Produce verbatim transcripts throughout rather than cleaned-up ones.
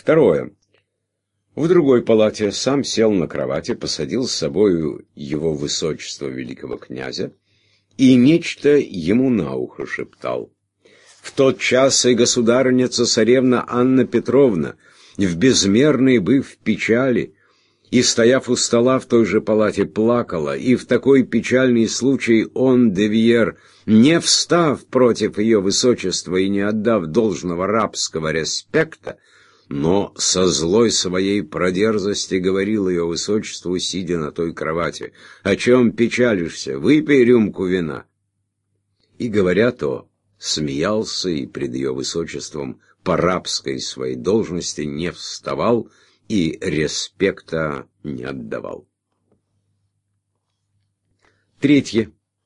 Второе. В другой палате сам сел на кровати, посадил с собою его высочество великого князя и нечто ему на ухо шептал. В тот час и государыня-цесаревна Анна Петровна, в безмерной быв печали, и, стояв у стола в той же палате, плакала, и в такой печальный случай он, Девьер, не встав против ее высочества и не отдав должного рабского респекта, но со злой своей продерзости говорил ее высочеству, сидя на той кровати: «О чем печалишься? Выпей рюмку вина». И, говоря то, смеялся и пред ее высочеством по рабской своей должности не вставал и респекта не отдавал. Третье.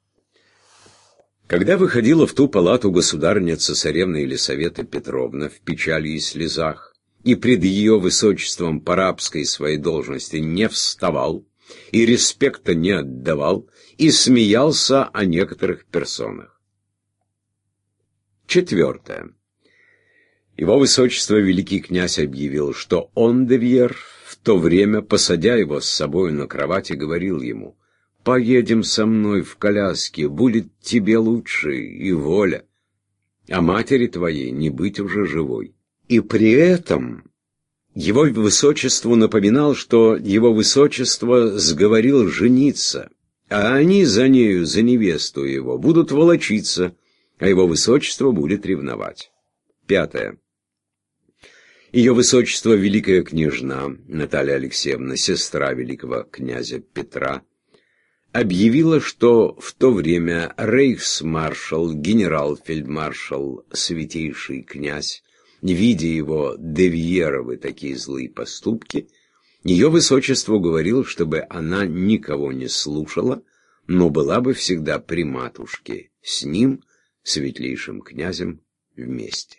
Когда выходила в ту палату государыня-цесаревна Елисавета Петровна в печали и слезах, и пред ее высочеством по рабской своей должности не вставал, и респекта не отдавал, и смеялся о некоторых персонах. Четвертое. Его высочество великий князь объявил, что он, Девьер, в то время, посадя его с собою на кровати, говорил ему: «Поедем со мной в коляске, будет тебе лучше и воля, а матери твоей не быть уже живой». И при этом его высочеству напоминал, что его высочество сговорил жениться, а они за нею, за невесту его, будут волочиться, а его высочество будет ревновать. Пятое. Ее высочество великая княжна Наталья Алексеевна, сестра великого князя Петра, объявила, что в то время рейхсмаршал, генерал-фельдмаршал, святейший князь, видя его Девьеровы такие злые поступки, ее высочество говорил, чтобы она никого не слушала, но была бы всегда при матушке, с ним, светлейшим князем, вместе.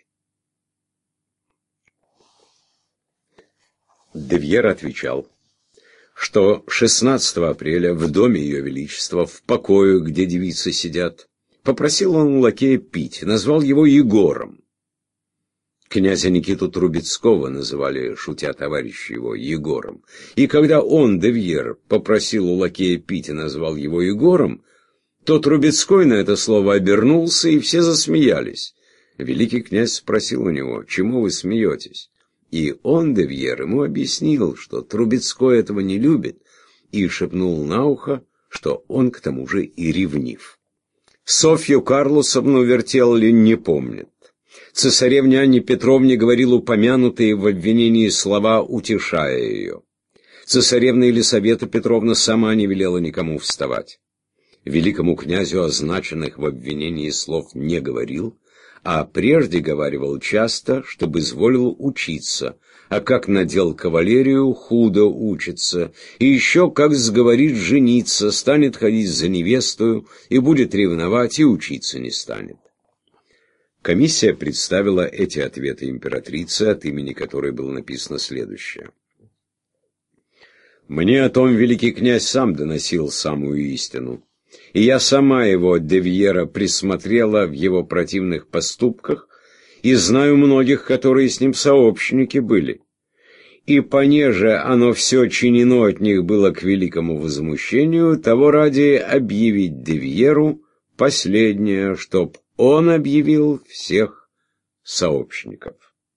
Девьер отвечал, что шестнадцатого апреля в доме Ее Величества, в покое, где девицы сидят, попросил он у лакея пить, назвал его Егором. Князя Никиту Трубецкого называли, шутя товарищи его, Егором. И когда он, Девьер, попросил у лакея пить и назвал его Егором, то Трубецкой на это слово обернулся, и все засмеялись. Великий князь спросил у него: «Чему вы смеетесь?» И он, Девьер, ему объяснил, что Трубецкой этого не любит, и шепнул на ухо, что он к тому же и ревнив. Софью Карлусовну Вертелли не помнит. Цесаревне Анне Петровне говорил упомянутые в обвинении слова, утешая ее. Цесаревна Елисавета Петровна сама не велела никому вставать. Великому князю означенных в обвинении слов не говорил, а прежде говаривал часто, чтобы изволил учиться, а как надел кавалерию, худо учится, и еще как сговорит жениться, станет ходить за невестою и будет ревновать, и учиться не станет. Комиссия представила эти ответы императрице, от имени которой было написано следующее. «Мне о том великий князь сам доносил самую истину, и я сама его, Девьера, присмотрела в его противных поступках, и знаю многих, которые с ним сообщники были. И понеже оно все чинено от них было к великому возмущению, того ради объявить Девьеру последнее, чтоб он объявил всех сообщников».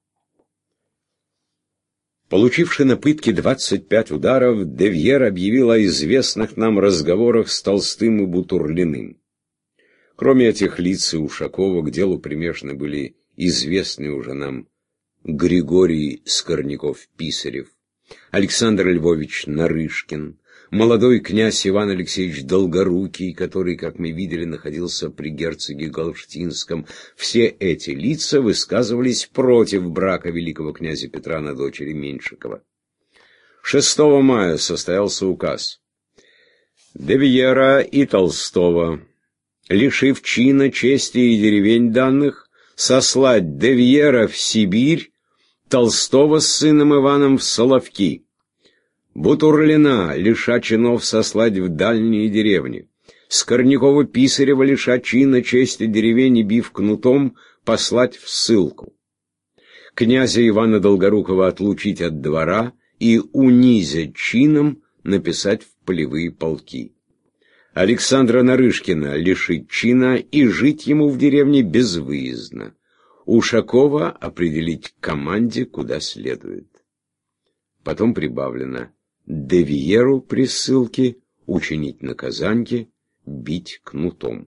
Получивши на пытке двадцать пять ударов, Девьер объявил о известных нам разговорах с Толстым и Бутурлиным. Кроме этих лиц и Ушакова, к делу примешаны были известные уже нам Григорий Скорняков-Писарев, Александр Львович Нарышкин, молодой князь Иван Алексеевич Долгорукий, который, как мы видели, находился при герцоге Галштинском. Все эти лица высказывались против брака великого князя Петра на дочери Меньшикова. шестого мая состоялся указ Девьера и Толстого, лишив чина, чести и деревень данных, сослать Девьера в Сибирь, Толстого с сыном Иваном в Соловки, Бутурлина, лиша чинов, сослать в дальние деревни, Скорнякова-Писарева, лиша чина, чести деревень и бив кнутом, послать в ссылку. князя Ивана Долгорукова отлучить от двора и, унизя чином, написать в полевые полки. Александра Нарышкина лишить чина и жить ему в деревне безвыездно. Ушакова определить к команде куда следует. Потом прибавлено: Девиеру при ссылке учинить наказанье, бить кнутом.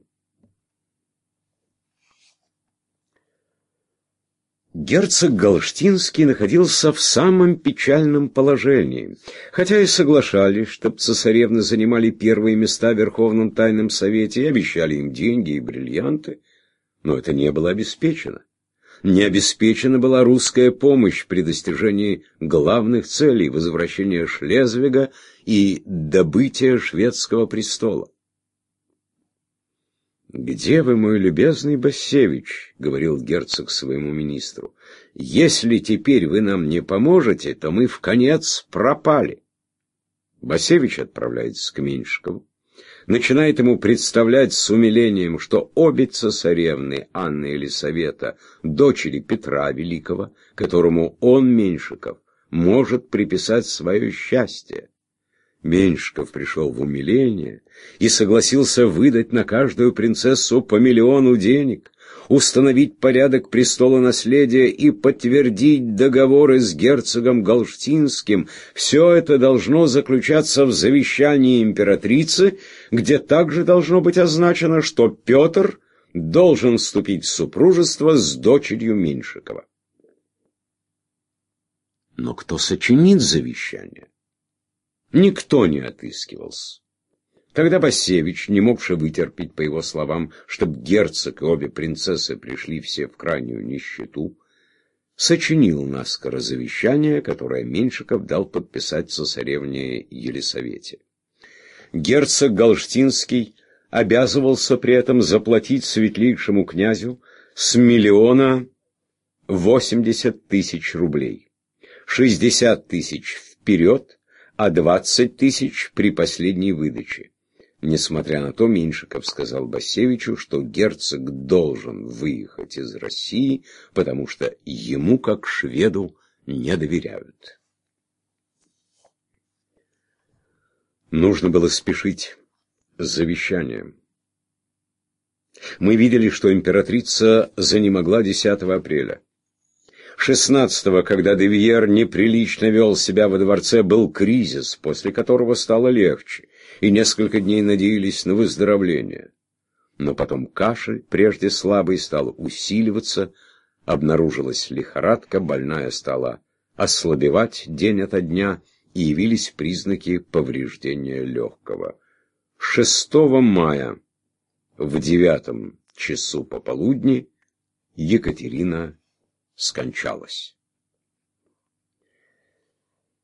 Герцог Галштинский находился в самом печальном положении. Хотя и соглашались, чтоб цесаревны занимали первые места в Верховном Тайном Совете и обещали им деньги и бриллианты, но это не было обеспечено. Не обеспечена была русская помощь при достижении главных целей возвращения Шлезвига и добытия шведского престола. «Где вы, мой любезный Бассевич?» — говорил герцог своему министру. «Если теперь вы нам не поможете, то мы вконец пропали». Бассевич отправляется к Меньшикову, начинает ему представлять с умилением, что обе цесаревны, Анна и Елисавета, дочери Петра Великого, которому он, Меньшиков, может приписать свое счастье. Меньшиков пришел в умиление и согласился выдать на каждую принцессу по миллиону денег, установить порядок престола наследия и подтвердить договоры с герцогом Галштинским. Все это должно заключаться в завещании императрицы, где также должно быть означено, что Петр должен вступить в супружество с дочерью Меньшикова. Но кто сочинит завещание? Никто не отыскивался. Когда Бассевич, не могши вытерпеть, по его словам, чтобы герцог и обе принцессы пришли все в крайнюю нищету, сочинил наскоро завещание, которое Меньшиков дал подписать цесаревне Елисавете. Герцог Галштинский обязывался при этом заплатить светлейшему князю с миллиона восемьдесят тысяч рублей, шестьдесят тысяч вперед, а двадцать тысяч при последней выдаче. Несмотря на то, Меньшиков сказал Бассевичу, что герцог должен выехать из России, потому что ему, как шведу, не доверяют. Нужно было спешить с завещанием. Мы видели, что императрица занемогла десятого апреля. шестнадцатого, когда Девиер неприлично вел себя во дворце, был кризис, после которого стало легче, и несколько дней надеялись на выздоровление. Но потом кашель, прежде слабый, стал усиливаться, обнаружилась лихорадка, больная стала ослабевать день ото дня, и явились признаки повреждения легкого. шестого мая в девятом часу пополудни Екатерина скончалась.